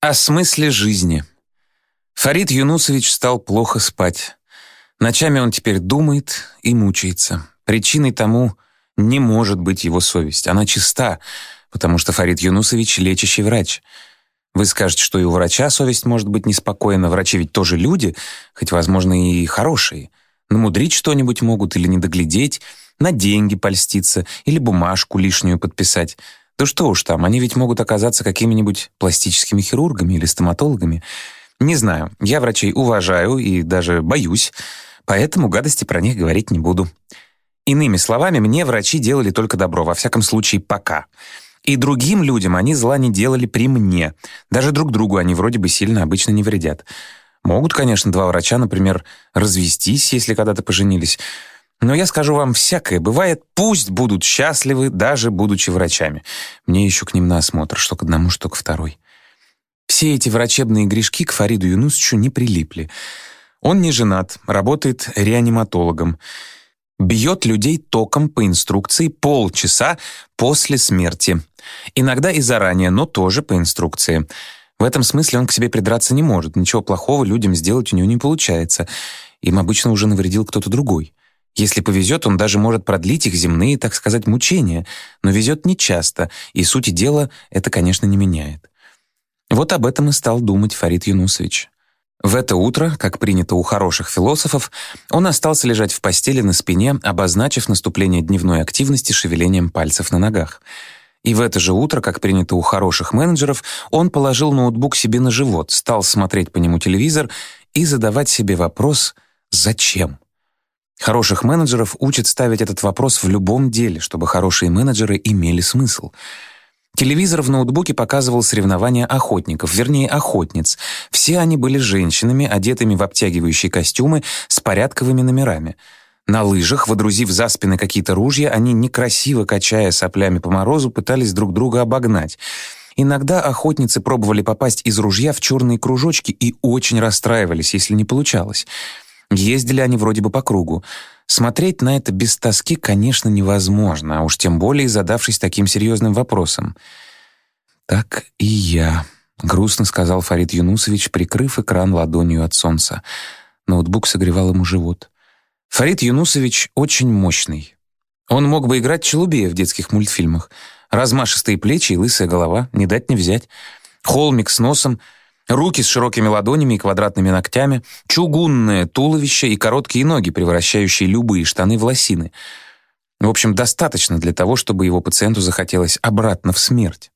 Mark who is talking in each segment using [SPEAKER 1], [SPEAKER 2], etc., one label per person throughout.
[SPEAKER 1] О смысле жизни. Фарид Юнусович стал плохо спать. Ночами он теперь думает и мучается. Причиной тому не может быть его совесть. Она чиста, потому что Фарид Юнусович — лечащий врач. Вы скажете, что и у врача совесть может быть неспокойна. Врачи ведь тоже люди, хоть, возможно, и хорошие. Намудрить что-нибудь могут или не доглядеть, на деньги польститься или бумажку лишнюю подписать. Да что уж там, они ведь могут оказаться какими-нибудь пластическими хирургами или стоматологами. Не знаю, я врачей уважаю и даже боюсь, поэтому гадости про них говорить не буду. Иными словами, мне врачи делали только добро, во всяком случае, пока. И другим людям они зла не делали при мне. Даже друг другу они вроде бы сильно обычно не вредят. Могут, конечно, два врача, например, развестись, если когда-то поженились. Но я скажу вам, всякое бывает, пусть будут счастливы, даже будучи врачами. Мне еще к ним на осмотр, что к одному, что к второй. Все эти врачебные грешки к Фариду Юнусовичу не прилипли. Он не женат, работает реаниматологом. Бьет людей током по инструкции полчаса после смерти. Иногда и заранее, но тоже по инструкции. В этом смысле он к себе придраться не может. Ничего плохого людям сделать у него не получается. Им обычно уже навредил кто-то другой. Если повезет, он даже может продлить их земные, так сказать, мучения, но везет нечасто, и сути дела это, конечно, не меняет. Вот об этом и стал думать Фарид Юнусович. В это утро, как принято у хороших философов, он остался лежать в постели на спине, обозначив наступление дневной активности шевелением пальцев на ногах. И в это же утро, как принято у хороших менеджеров, он положил ноутбук себе на живот, стал смотреть по нему телевизор и задавать себе вопрос «Зачем?». Хороших менеджеров учат ставить этот вопрос в любом деле, чтобы хорошие менеджеры имели смысл. Телевизор в ноутбуке показывал соревнования охотников, вернее, охотниц. Все они были женщинами, одетыми в обтягивающие костюмы с порядковыми номерами. На лыжах, водрузив за спины какие-то ружья, они, некрасиво качая соплями по морозу, пытались друг друга обогнать. Иногда охотницы пробовали попасть из ружья в черные кружочки и очень расстраивались, если не получалось. Ездили они вроде бы по кругу. Смотреть на это без тоски, конечно, невозможно, а уж тем более задавшись таким серьезным вопросом. «Так и я», — грустно сказал Фарид Юнусович, прикрыв экран ладонью от солнца. Ноутбук согревал ему живот. Фарид Юнусович очень мощный. Он мог бы играть Челубея в детских мультфильмах. Размашистые плечи и лысая голова, не дать не взять. Холмик с носом, руки с широкими ладонями и квадратными ногтями, чугунное туловище и короткие ноги, превращающие любые штаны в лосины. В общем, достаточно для того, чтобы его пациенту захотелось обратно в смерть.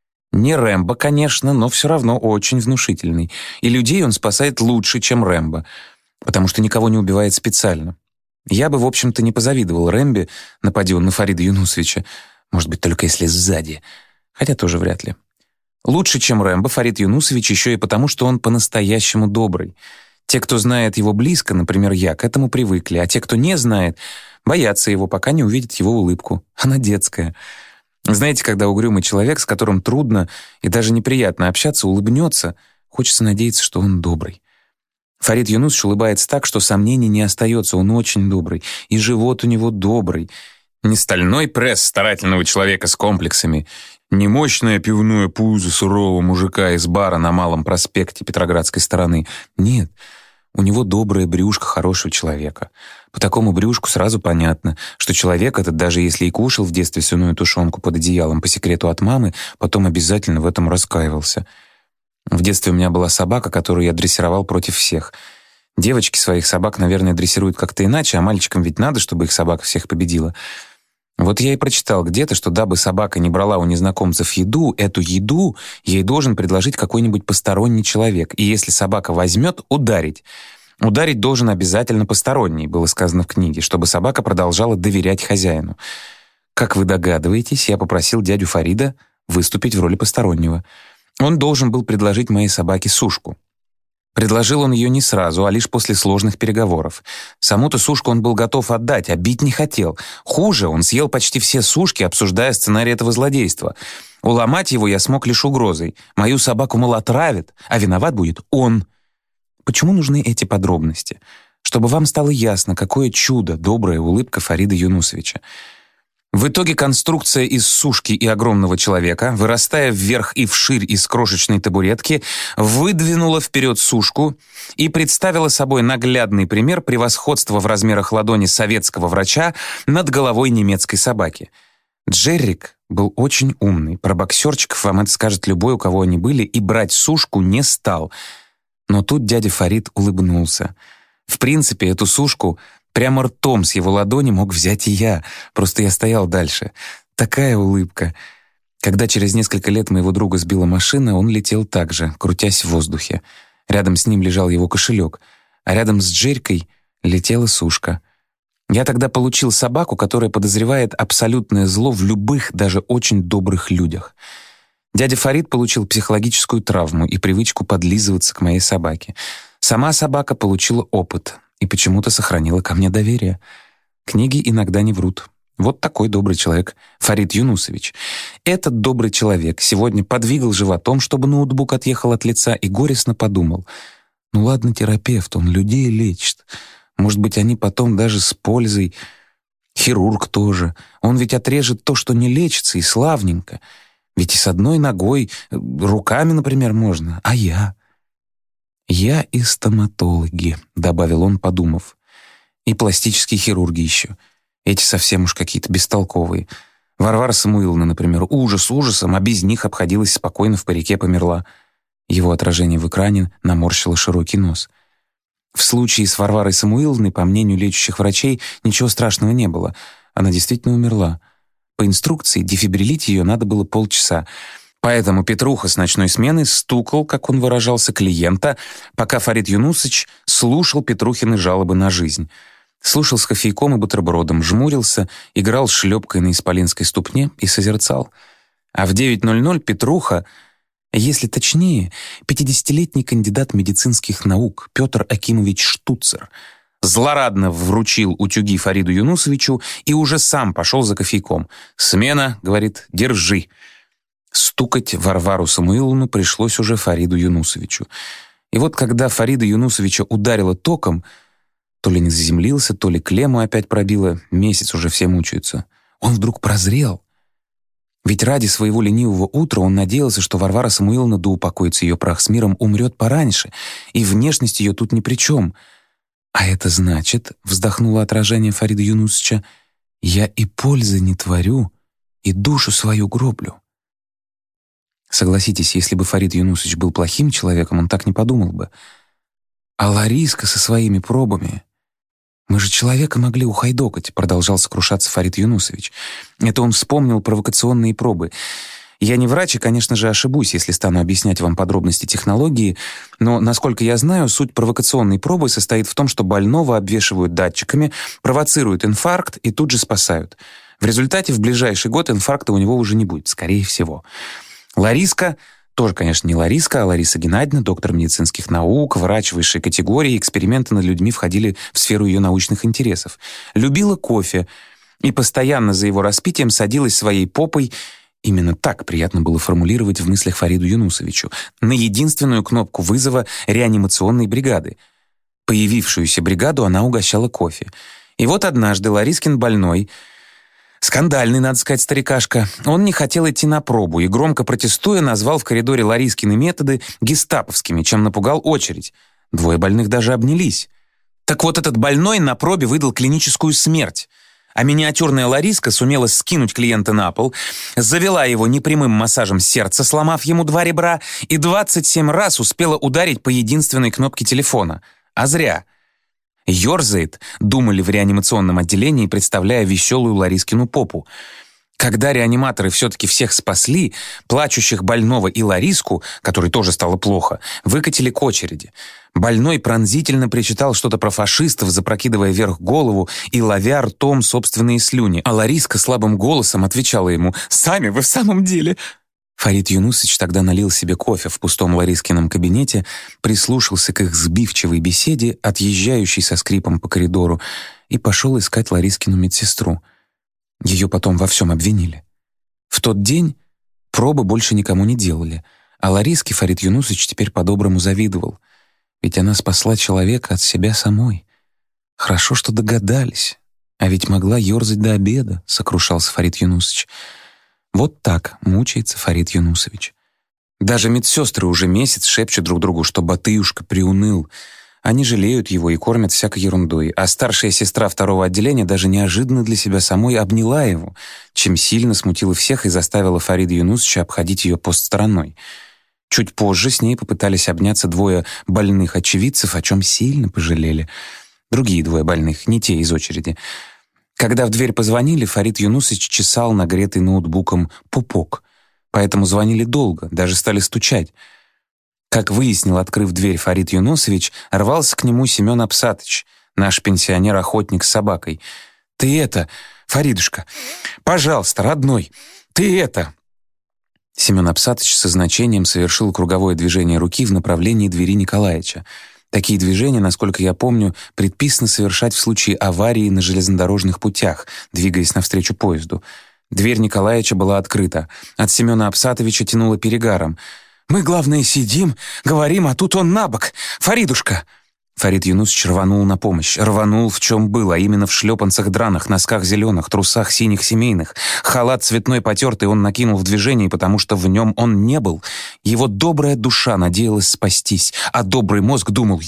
[SPEAKER 1] Не Рэмбо, конечно, но все равно очень внушительный. И людей он спасает лучше, чем Рэмбо, потому что никого не убивает специально. Я бы, в общем-то, не позавидовал Рэмбе, напади он на Фарида Юнусовича, может быть, только если сзади, хотя тоже вряд ли. Лучше, чем Рэмбо, Фарид Юнусович еще и потому, что он по-настоящему добрый. Те, кто знает его близко, например, я, к этому привыкли, а те, кто не знает, боятся его, пока не увидят его улыбку. Она детская. Знаете, когда угрюмый человек, с которым трудно и даже неприятно общаться, улыбнется, хочется надеяться, что он добрый. Фарид Юнусович улыбается так, что сомнений не остается, он очень добрый, и живот у него добрый. Не стальной пресс старательного человека с комплексами, не мощное пивное пузо сурового мужика из бара на Малом проспекте Петроградской стороны. Нет, у него доброе брюшко хорошего человека. По такому брюшку сразу понятно, что человек этот, даже если и кушал в детстве свиную тушенку под одеялом по секрету от мамы, потом обязательно в этом раскаивался. В детстве у меня была собака, которую я дрессировал против всех. Девочки своих собак, наверное, дрессируют как-то иначе, а мальчикам ведь надо, чтобы их собака всех победила. Вот я и прочитал где-то, что дабы собака не брала у незнакомцев еду, эту еду ей должен предложить какой-нибудь посторонний человек. И если собака возьмет, ударить. Ударить должен обязательно посторонний, было сказано в книге, чтобы собака продолжала доверять хозяину. Как вы догадываетесь, я попросил дядю Фарида выступить в роли постороннего. Он должен был предложить моей собаке сушку. Предложил он ее не сразу, а лишь после сложных переговоров. Саму-то сушку он был готов отдать, а бить не хотел. Хуже, он съел почти все сушки, обсуждая сценарий этого злодейства. Уломать его я смог лишь угрозой. Мою собаку, мол, отравят, а виноват будет он. Почему нужны эти подробности? Чтобы вам стало ясно, какое чудо добрая улыбка Фарида Юнусовича. В итоге конструкция из сушки и огромного человека, вырастая вверх и вширь из крошечной табуретки, выдвинула вперед сушку и представила собой наглядный пример превосходства в размерах ладони советского врача над головой немецкой собаки. Джеррик был очень умный, про боксерчиков вам это скажет любой, у кого они были, и брать сушку не стал. Но тут дядя Фарид улыбнулся. В принципе, эту сушку прямо ртом с его ладони мог взять и я, просто я стоял дальше. Такая улыбка. Когда через несколько лет моего друга сбила машина, он летел так же, крутясь в воздухе. Рядом с ним лежал его кошелек, а рядом с Джерькой летела сушка. Я тогда получил собаку, которая подозревает абсолютное зло в любых, даже очень добрых людях. Дядя Фарид получил психологическую травму и привычку подлизываться к моей собаке. Сама собака получила опыт и почему-то сохранила ко мне доверие. Книги иногда не врут. Вот такой добрый человек Фарид Юнусович. Этот добрый человек сегодня подвигал животом, чтобы ноутбук отъехал от лица, и горестно подумал: ну ладно, терапевт, он людей лечит. Может быть, они потом даже с пользой. Хирург тоже. Он ведь отрежет то, что не лечится, и славненько. Ведь и с одной ногой, руками, например, можно. А я? «Я и стоматологи», — добавил он, подумав. «И пластические хирурги еще. Эти совсем уж какие-то бестолковые. Варвара Самуиловна, например, ужас ужасом, а без них обходилась спокойно, в парике померла». Его отражение в экране наморщило широкий нос. В случае с Варварой Самуиловной, по мнению лечащих врачей, ничего страшного не было. Она действительно умерла. По инструкции дефибрилить ее надо было полчаса. Поэтому Петруха с ночной смены стукал, как он выражался, клиента, пока Фарид Юнусович слушал Петрухины жалобы на жизнь. Слушал с кофейком и бутербродом, жмурился, играл шлепкой на исполинской ступне и созерцал. А в 9:00 Петруха, если точнее, 50-летний кандидат медицинских наук Петр Акимович Штуцер, злорадно вручил утюги Фариду Юнусовичу и уже сам пошел за кофейком. «Смена», — говорит, — «держи». Стукать Варвару Самуиловну пришлось уже Фариду Юнусовичу. И вот когда Фарида Юнусовича ударило током, то ли не заземлился, то ли клемму опять пробило, месяц уже все мучаются, он вдруг прозрел. Ведь ради своего ленивого утра он надеялся, что Варвара Самуиловна, да упокоится ее прах с миром, умрет пораньше, и внешность ее тут ни при чем. «А это значит, — вздохнуло отражение Фарида Юнусовича, — я и пользы не творю, и душу свою гроблю». Согласитесь, если бы Фарид Юнусович был плохим человеком, он так не подумал бы. А Лариска со своими пробами... «Мы же человека могли ухайдокать», — продолжал сокрушаться Фарид Юнусович. Это он вспомнил провокационные пробы. Я не врач и, конечно же, ошибусь, если стану объяснять вам подробности технологии, но, насколько я знаю, суть провокационной пробы состоит в том, что больного обвешивают датчиками, провоцируют инфаркт и тут же спасают. В результате в ближайший год инфаркта у него уже не будет, скорее всего. Лариска, тоже, конечно, не Лариска, а Лариса Геннадьевна, доктор медицинских наук, врач высшей категории, эксперименты над людьми входили в сферу ее научных интересов. Любила кофе и постоянно за его распитием садилась своей попой, именно так приятно было формулировать в мыслях Фариду Юнусовичу, на единственную кнопку вызова реанимационной бригады. Появившуюся бригаду она угощала кофе. И вот однажды Ларискин больной, скандальный, надо сказать, старикашка, он не хотел идти на пробу и, громко протестуя, назвал в коридоре Ларискины методы гестаповскими, чем напугал очередь. Двое больных даже обнялись. Так вот, этот больной на пробе выдал клиническую смерть. А миниатюрная Лариска сумела скинуть клиента на пол, завела его непрямым массажем сердца, сломав ему 2 ребра, и 27 раз успела ударить по единственной кнопке телефона. А зря. «Ёрзает», думали в реанимационном отделении, представляя веселую Ларискину попу. Когда реаниматоры все-таки всех спасли, плачущих больного и Лариску, которой тоже стало плохо, выкатили к очереди. Больной пронзительно причитал что-то про фашистов, запрокидывая вверх голову и ловя ртом собственные слюни, а Лариска слабым голосом отвечала ему: «Сами вы в самом деле...» Фарид Юнусович тогда налил себе кофе в пустом Ларискином кабинете, прислушался к их сбивчивой беседе, отъезжающей со скрипом по коридору, и пошел искать Ларискину медсестру. Ее потом во всем обвинили. В тот день пробы больше никому не делали, а Лариске Фарид Юнусович теперь по-доброму завидовал. Ведь она спасла человека от себя самой. Хорошо, что догадались. «А ведь могла ёрзать до обеда», — сокрушался Фарид Юнусович. Вот так мучается Фарид Юнусович. Даже медсестры уже месяц шепчут друг другу, что Батыюшка приуныл. Они жалеют его и кормят всякой ерундой, а старшая сестра второго отделения даже неожиданно для себя самой обняла его, чем сильно смутила всех и заставила Фарида Юнусовича обходить ее пост стороной. Чуть позже с ней попытались обняться двое больных очевидцев, о чем сильно пожалели. Другие двое больных, не те из очереди. Когда в дверь позвонили, Фарид Юнусович чесал нагретый ноутбуком пупок. Поэтому звонили долго, даже стали стучать. Как выяснил, открыв дверь, Фарид Юнусович, рвался к нему Семен Апсатыч, наш пенсионер-охотник с собакой. «Ты это, Фаридушка, пожалуйста, родной, ты это...» Семен Апсатыч со значением совершил круговое движение руки в направлении двери Николаича. Такие движения, насколько я помню, предписано совершать в случае аварии на железнодорожных путях, двигаясь навстречу поезду. Дверь Николаича была открыта. От Семена Апсатовича тянуло перегаром. «Мы, главное, сидим, говорим, а тут он набок. Фаридушка!» Фарид Юнусович рванул на помощь. Рванул в чем было, а именно в шлепанцах драных, носках зеленых, трусах синих семейных. Халат цветной потертый он накинул в движении, потому что в нем он не был. Его добрая душа надеялась спастись, а добрый мозг думал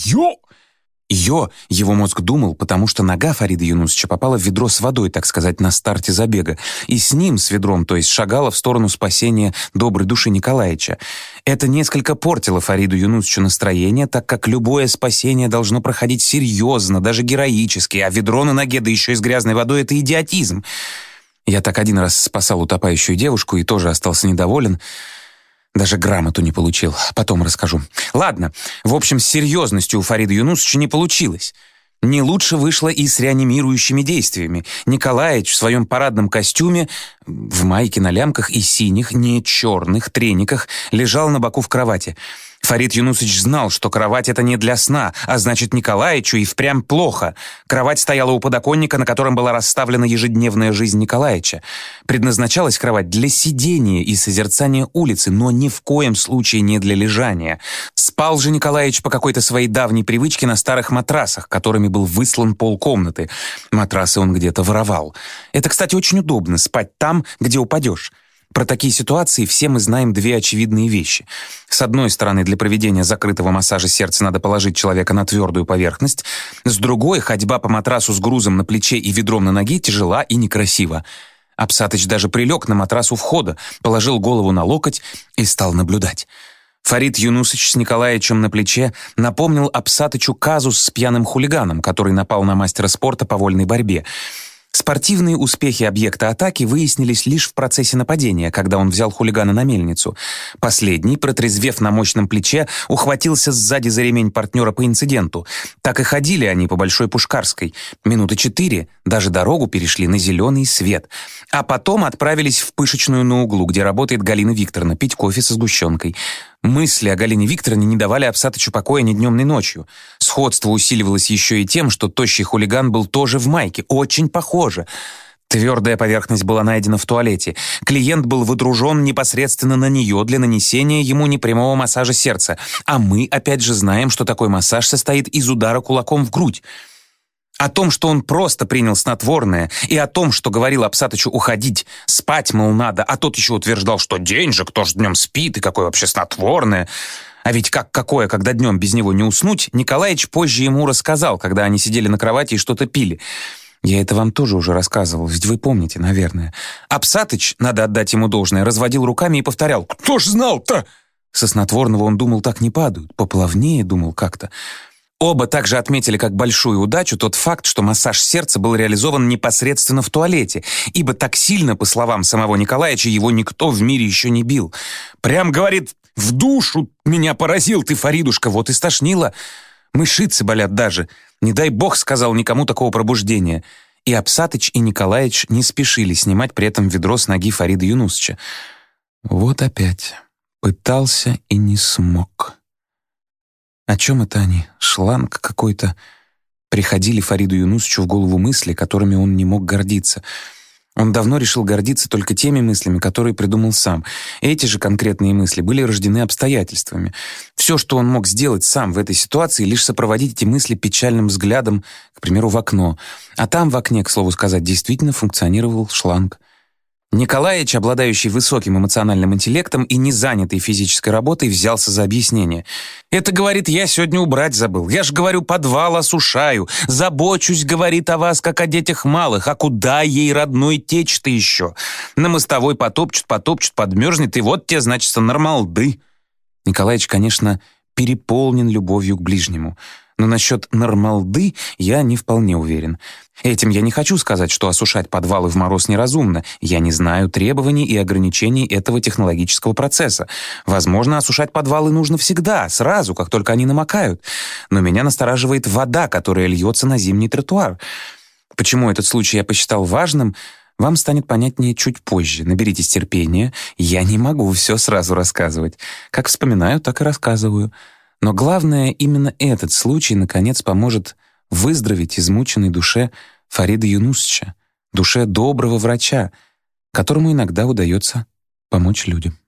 [SPEAKER 1] его мозг думал, потому что нога Фарида Юнусовича попала в ведро с водой, так сказать, на старте забега, и с ним, с ведром, то есть шагала в сторону спасения доброй души Николаича. Это несколько портило Фариду Юнусовичу настроение, так как любое спасение должно проходить серьезно, даже героически, а ведро на ноге, да еще и с грязной водой — это идиотизм. Я так один раз спасал утопающую девушку и тоже остался недоволен. Даже грамоту не получил. Потом расскажу. Ладно, в общем, с серьезностью у Фарида Юнусовича не получилось. Не лучше вышло и с реанимирующими действиями. Николаич в своем парадном костюме, в майке на лямках и синих, не черных, трениках, лежал на боку в кровати. Фарид Юнусович знал, что кровать — это не для сна, а значит, Николаичу и впрямь плохо. Кровать стояла у подоконника, на котором была расставлена ежедневная жизнь Николаича. Предназначалась кровать для сидения и созерцания улицы, но ни в коем случае не для лежания. Спал же Николаич по какой-то своей давней привычке на старых матрасах, которыми был выслан полкомнаты. Матрасы он где-то воровал. Это, кстати, очень удобно — спать там, где упадешь. Про такие ситуации все мы знаем две очевидные вещи. С одной стороны, для проведения закрытого массажа сердца надо положить человека на твердую поверхность. С другой, ходьба по матрасу с грузом на плече и ведром на ноге тяжела и некрасива. Апсатыч даже прилег на матрас у входа, положил голову на локоть и стал наблюдать. Фарид Юнусович с Николаичем на плече напомнил Апсатычу казус с пьяным хулиганом, который напал на мастера спорта по вольной борьбе. Спортивные успехи объекта атаки выяснились лишь в процессе нападения, когда он взял хулигана на мельницу. Последний, протрезвев на мощном плече, ухватился сзади за ремень партнера по инциденту. Так и ходили они по Большой Пушкарской. Минуты 4, даже дорогу перешли на зеленый свет. А потом отправились в пышечную на углу, где работает Галина Викторовна, пить кофе со сгущенкой. Мысли о Галине Викторовне не давали Апсатычу покоя ни днем, ни ночью. Сходство усиливалось еще и тем, что тощий хулиган был тоже в майке, очень похоже. Твердая поверхность была найдена в туалете. Клиент был выдружен непосредственно на нее для нанесения ему непрямого массажа сердца. А мы, опять же, знаем, что такой массаж состоит из удара кулаком в грудь. О том, что он просто принял снотворное, и о том, что говорил Апсатычу уходить, спать, мол, надо, а тот еще утверждал, что день же, кто ж днем спит, и какое вообще снотворное. А ведь какое, когда днем без него не уснуть, Николаич позже ему рассказал, когда они сидели на кровати и что-то пили. Я это вам тоже уже рассказывал, ведь вы помните, наверное. Апсатыч, надо отдать ему должное, разводил руками и повторял: «Кто ж знал-то?» Со снотворного он думал, так не падают, поплавнее думал как-то. Оба также отметили как большую удачу тот факт, что массаж сердца был реализован непосредственно в туалете, ибо так сильно, по словам самого Николаича, его никто в мире еще не бил. Прям, говорит, в душу меня поразил ты, Фаридушка, вот и стошнило. Мышицы болят даже. Не дай бог, сказал, никому такого пробуждения. И Апсатыч, и Николаич не спешили снимать при этом ведро с ноги Фарида Юнусовича. Вот опять. Пытался и не смог. О чем это они? Шланг какой-то. Приходили Фариду Юнусовичу в голову мысли, которыми он не мог гордиться. Он давно решил гордиться только теми мыслями, которые придумал сам. Эти же конкретные мысли были рождены обстоятельствами. Все, что он мог сделать сам в этой ситуации, лишь сопроводить эти мысли печальным взглядом, к примеру, в окно. А там в окне, к слову сказать, действительно функционировал шланг. Николаич, обладающий высоким эмоциональным интеллектом и не занятый физической работой, взялся за объяснение. «Это, говорит, я сегодня убрать забыл. Я ж, говорю, подвал осушаю. Забочусь, говорит, о вас, как о детях малых. А куда ей, родной, течь-то еще? На мостовой потопчут, подмерзнет, и вот те, значит, нормалды». Николаич, конечно, переполнен любовью к ближнему. Но насчет нормалды я не вполне уверен. Этим я не хочу сказать, что осушать подвалы в мороз неразумно. Я не знаю требований и ограничений этого технологического процесса. Возможно, осушать подвалы нужно всегда, сразу, как только они намокают. Но меня настораживает вода, которая льется на зимний тротуар. Почему этот случай я посчитал важным, вам станет понятнее чуть позже. Наберитесь терпения. Я не могу все сразу рассказывать. Как вспоминаю, так и рассказываю. Но главное, именно этот случай, наконец, поможет выздороветь измученной душе Фарида Юнусовича, душе доброго врача, которому иногда удается помочь людям.